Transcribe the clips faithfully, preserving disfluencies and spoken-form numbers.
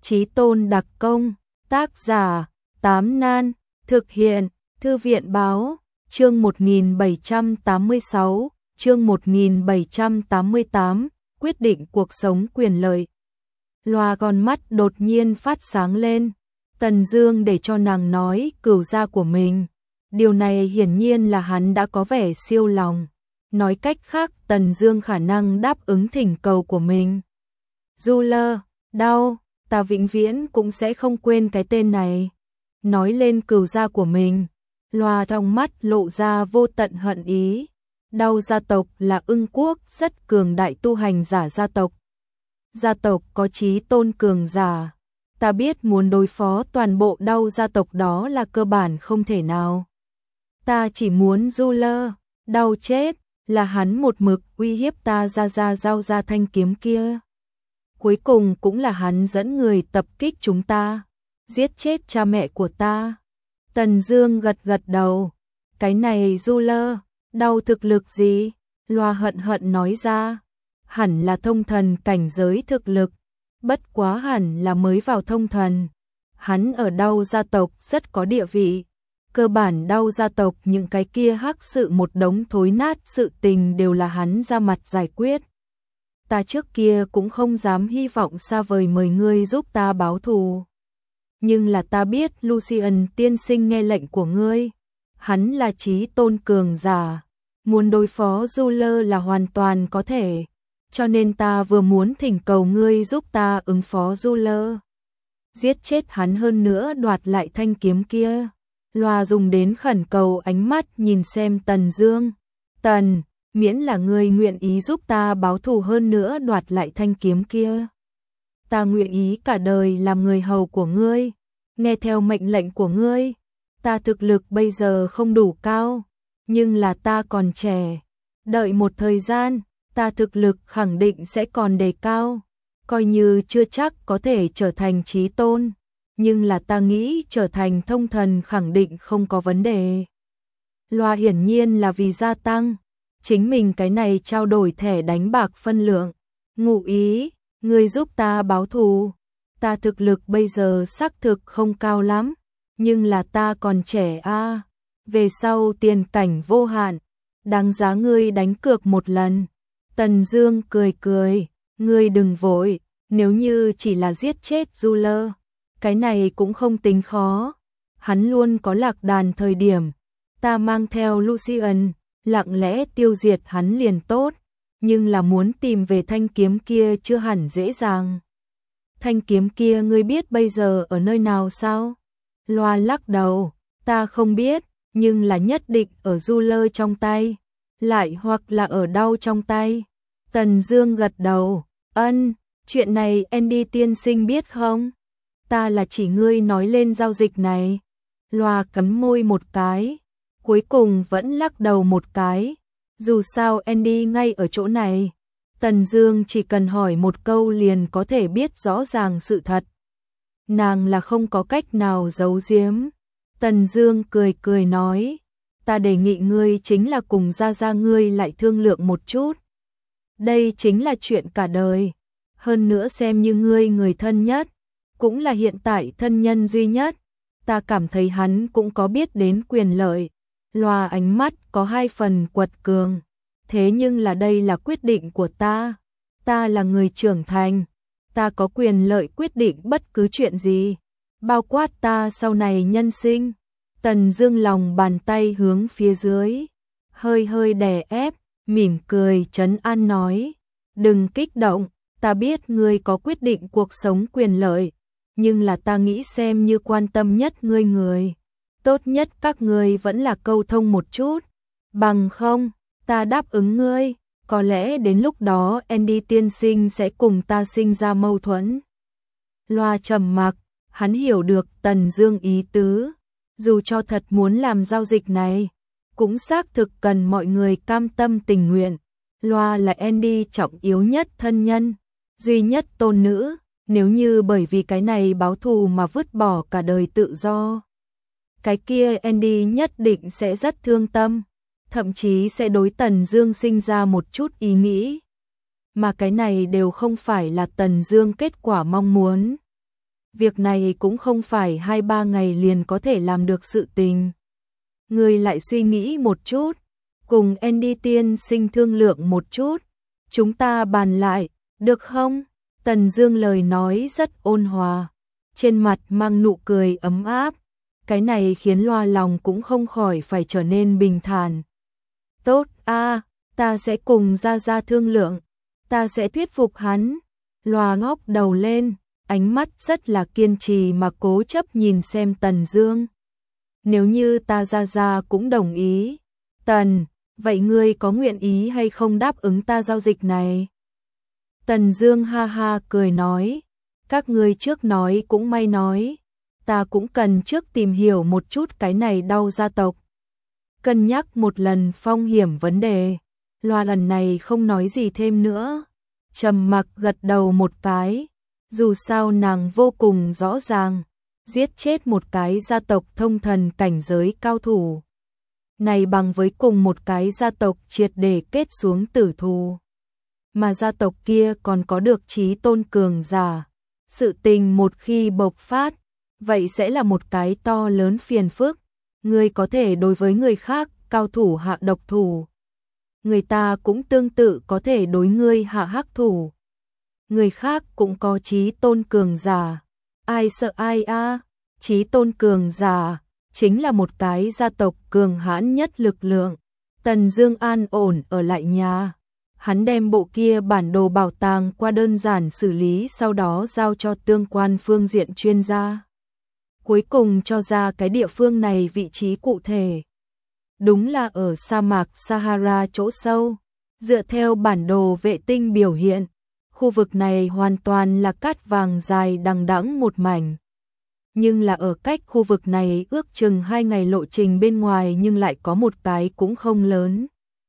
Chí tôn đặc công, tác giả, Tám Nan, thực hiện, Thư viện báo, chương một nghìn bảy trăm tám mươi sáu, chương một nghìn bảy trăm tám mươi tám, quyết định cuộc sống quyền lợi. Loa con mắt đột nhiên phát sáng lên, Tần Dương để cho nàng nói cửu gia của mình. Điều này hiển nhiên là hắn đã có vẻ siêu lòng. Nói cách khác, Tần Dương khả năng đáp ứng thỉnh cầu của mình. Du Lơ, đau, ta vĩnh viễn cũng sẽ không quên cái tên này. Nói lên cửu gia của mình, Loa trong mắt lộ ra vô tận hận ý. Đau gia tộc là Ưng quốc rất cường đại tu hành giả gia tộc. Gia tộc có chí tôn cường giả. Ta biết muốn đối phó toàn bộ Đau gia tộc đó là cơ bản không thể nào. Ta chỉ muốn Du Lơ, Đau chết, là hắn một mực uy hiếp ta ra ra giao ra thanh kiếm kia. Cuối cùng cũng là hắn dẫn người tập kích chúng ta, giết chết cha mẹ của ta. Tần Dương gật gật đầu. Cái này Du Lơ, Đau thực lực gì? Loa hận hận nói ra. Hẳn là thông thần cảnh giới thực lực. Bất quá hẳn là mới vào thông thần. Hắn ở Đau gia tộc rất có địa vị. Cơ bản Đau gia tộc những cái kia hắc sự một đống thối nát sự tình đều là hắn ra mặt giải quyết. Ta trước kia cũng không dám hy vọng xa vời mời ngươi giúp ta báo thù. Nhưng là ta biết Lucian tiên sinh nghe lệnh của ngươi. Hắn là chí tôn cường giả. Muốn đối phó Du Lơ là hoàn toàn có thể. Cho nên ta vừa muốn thỉnh cầu ngươi giúp ta ứng phó Du Lơ. Giết chết hắn hơn nữa đoạt lại thanh kiếm kia. Loa dùng đến khẩn cầu ánh mắt nhìn xem Tần Dương. Tần, miễn là ngươi nguyện ý giúp ta báo thù hơn nữa đoạt lại thanh kiếm kia. Ta nguyện ý cả đời làm người hầu của ngươi, nghe theo mệnh lệnh của ngươi. Ta thực lực bây giờ không đủ cao, nhưng là ta còn trẻ. Đợi một thời gian, ta thực lực khẳng định sẽ còn đề cao. Coi như chưa chắc có thể trở thành chí tôn, nhưng là ta nghĩ trở thành thông thần khẳng định không có vấn đề. Loa hiển nhiên là vì gia tăng chính mình cái này trao đổi thẻ đánh bạc phân lượng. Ngụ ý, ngươi giúp ta báo thù. Ta thực lực bây giờ xác thực không cao lắm, nhưng là ta còn trẻ a, à. Về sau tiền cảnh vô hạn, đáng giá ngươi đánh cược một lần. Tần Dương cười cười, ngươi đừng vội, nếu như chỉ là giết chết Du Lơ, cái này cũng không tính khó. Hắn luôn có lạc đàn thời điểm, ta mang theo Lucian, lặng lẽ tiêu diệt hắn liền tốt, nhưng là muốn tìm về thanh kiếm kia chưa hẳn dễ dàng. Thanh kiếm kia ngươi biết bây giờ ở nơi nào sao? Loa lắc đầu, ta không biết, nhưng là nhất định ở Du Lơ trong tay, lại hoặc là ở Đau trong tay. Tần Dương gật đầu, ân, chuyện này Andy tiên sinh biết không? Ta là chỉ ngươi nói lên giao dịch này. Loa cắn môi một cái, cuối cùng vẫn lắc đầu một cái. Dù sao Andy ngay ở chỗ này. Tần Dương chỉ cần hỏi một câu liền có thể biết rõ ràng sự thật. Nàng là không có cách nào giấu giếm. Tần Dương cười cười nói, ta đề nghị ngươi chính là cùng gia gia ngươi lại thương lượng một chút. Đây chính là chuyện cả đời. Hơn nữa xem như ngươi người thân nhất, cũng là hiện tại thân nhân duy nhất. Ta cảm thấy hắn cũng có biết đến quyền lợi. Loa ánh mắt có hai phần quật cường. Thế nhưng là đây là quyết định của ta. Ta là người trưởng thành. Ta có quyền lợi quyết định bất cứ chuyện gì, bao quát ta sau này nhân sinh. Tần Dương lòng bàn tay hướng phía dưới, hơi hơi đè ép, mỉm cười trấn an nói, đừng kích động, ta biết ngươi có quyết định cuộc sống quyền lợi, nhưng là ta nghĩ xem như quan tâm nhất ngươi người. Tốt nhất các ngươi vẫn là câu thông một chút, bằng không, ta đáp ứng ngươi, có lẽ đến lúc đó Andy tiên sinh sẽ cùng ta sinh ra mâu thuẫn. Loa trầm mặc, hắn hiểu được Tần Dương ý tứ, dù cho thật muốn làm giao dịch này, cũng xác thực cần mọi người cam tâm tình nguyện. Loa là Andy trọng yếu nhất thân nhân, duy nhất tôn nữ, nếu như bởi vì cái này báo thù mà vứt bỏ cả đời tự do, cái kia Andy nhất định sẽ rất thương tâm, thậm chí sẽ đối Tần Dương sinh ra một chút ý nghĩ. Mà cái này đều không phải là Tần Dương kết quả mong muốn. việc này cũng không phải hai ba ngày liền có thể làm được sự tình. Ngươi lại suy nghĩ một chút, cùng Andy tiên sinh thương lượng một chút, chúng ta bàn lại, được không? Tần Dương lời nói rất ôn hòa, trên mặt mang nụ cười ấm áp, cái này khiến Loa lòng cũng không khỏi phải trở nên bình thản. Tốt a, ta sẽ cùng Gia Gia thương lượng, ta sẽ thuyết phục hắn. Loa ngóc đầu lên, ánh mắt rất là kiên trì mà cố chấp nhìn xem Tần Dương. Nếu như ta Gia Gia cũng đồng ý, Tần, vậy ngươi có nguyện ý hay không đáp ứng ta giao dịch này? Tần Dương ha ha cười nói, các ngươi trước nói cũng may nói, ta cũng cần trước tìm hiểu một chút cái này đau gia tộc. Cân nhắc một lần phong hiểm vấn đề, Loa lần này không nói gì thêm nữa, trầm mặc gật đầu một cái, dù sao nàng vô cùng rõ ràng, giết chết một cái gia tộc thông thần cảnh giới cao thủ. Này bằng với cùng một cái gia tộc triệt để kết xuống tử thù. Mà gia tộc kia còn có được chí tôn cường giả. Sự tình một khi bộc phát, vậy sẽ là một cái to lớn phiền phức. Người có thể đối với người khác cao thủ hạ độc thủ. Người ta cũng tương tự có thể đối ngươi hạ hắc thủ. Người khác cũng có chí tôn cường giả. Ai sợ ai a? Chí tôn cường giả chính là một cái gia tộc cường hãn nhất lực lượng. Tần Dương an ổn ở lại nhà. Hắn đem bộ kia bản đồ bảo tàng qua đơn giản xử lý, sau đó giao cho tương quan phương diện chuyên gia. Cuối cùng cho ra cái địa phương này vị trí cụ thể. Đúng là ở sa mạc Sahara chỗ sâu. Dựa theo bản đồ vệ tinh biểu hiện, khu vực này hoàn toàn là cát vàng dài đằng đẵng một mảnh. Nhưng là ở cách khu vực này ước chừng hai ngày lộ trình bên ngoài, nhưng lại có một cái cũng không lớn.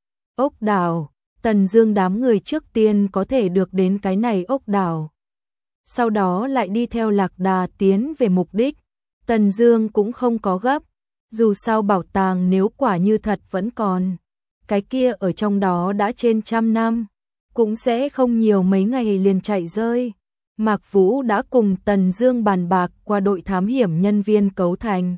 Ốc đảo. Tần Dương đám người trước tiên có thể được đến cái này ốc đảo. Sau đó lại đi theo lạc đà tiến về mục đích. Tần Dương cũng không có gấp, dù sao bảo tàng nếu quả như thật vẫn còn, cái kia ở trong đó đã trên trăm năm, cũng sẽ không nhiều mấy ngày liền chạy rơi. Mạc Vũ đã cùng Tần Dương bàn bạc qua đội thám hiểm nhân viên cấu thành.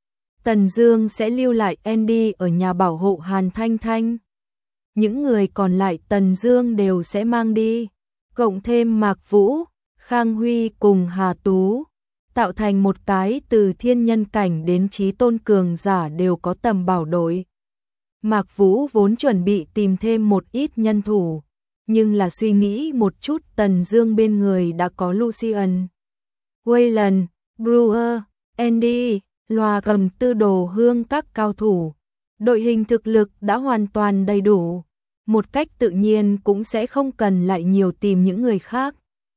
Tần Dương sẽ lưu lại Andy ở nhà bảo hộ Hàn Thanh Thanh. Những người còn lại Tần Dương đều sẽ mang đi, cộng thêm Mạc Vũ, Khang Huy cùng Hà Tú, tạo thành một cái từ thiên nhân cảnh đến chí tôn cường giả đều có tầm bảo đội. Mạc Vũ vốn chuẩn bị tìm thêm một ít nhân thủ, nhưng là suy nghĩ một chút, Tần Dương bên người đã có Lucian, Wayland, Brewer, Andy, Loa cầm tư đồ hương các cao thủ. Đội hình thực lực đã hoàn toàn đầy đủ, một cách tự nhiên cũng sẽ không cần lại nhiều tìm những người khác.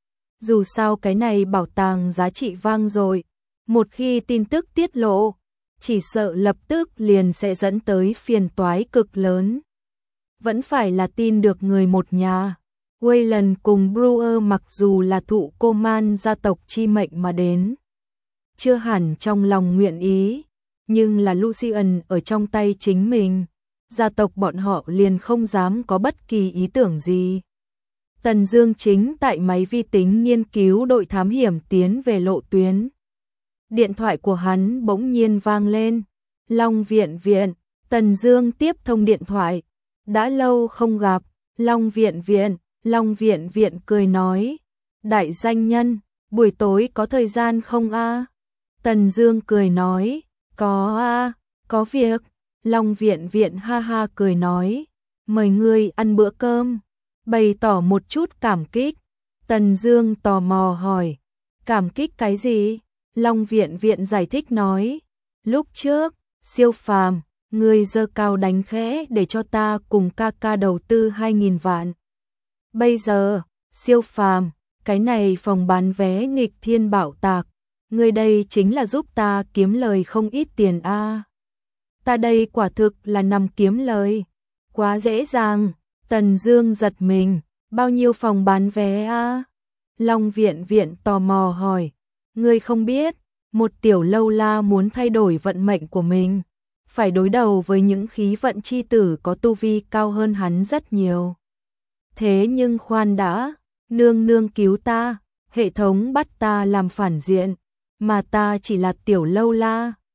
Dù sao cái này bảo tàng giá trị vang dội, một khi tin tức tiết lộ, chỉ sợ lập tức liền sẽ dẫn tới phiền toái cực lớn. Vẫn phải là tin được người một nhà. Wayland cùng Brewer mặc dù là thụ cô man gia tộc chi mệnh mà đến, chưa hẳn trong lòng nguyện ý, nhưng là Lucian ở trong tay chính mình, gia tộc bọn họ liền không dám có bất kỳ ý tưởng gì. Tần Dương chính tại máy vi tính nghiên cứu đội thám hiểm tiến về lộ tuyến. Điện thoại của hắn bỗng nhiên vang lên. Long Viện Viện. Tần Dương tiếp thông điện thoại. Đã lâu không gặp. Long Viện Viện. Long Viện Viện cười nói, đại danh nhân, buổi tối có thời gian không a? Tần Dương cười nói, có a, có việc. Long Viện Viện ha ha cười nói, mời ngươi ăn bữa cơm, bày tỏ một chút cảm kích. Tần Dương tò mò hỏi, cảm kích cái gì? Long Viện Viện giải thích nói, lúc trước, siêu phàm, ngươi giơ cao đánh khẽ để cho ta cùng ca ca đầu tư hai nghìn vạn. Bây giờ, siêu phàm, cái này phòng bán vé nghịch thiên bảo tạc, ngươi đây chính là giúp ta kiếm lời không ít tiền a. Ta đây quả thực là nằm kiếm lời, quá dễ dàng. Tần Dương giật mình, bao nhiêu phòng bán vé a? Long Viện Viện tò mò hỏi, ngươi không biết, một tiểu lâu la muốn thay đổi vận mệnh của mình, phải đối đầu với những khí vận chi tử có tu vi cao hơn hắn rất nhiều. Thế nhưng khoan đã, nương nương cứu ta. hệ thống bắt ta làm phản diện, mà ta chỉ là tiểu lâu la,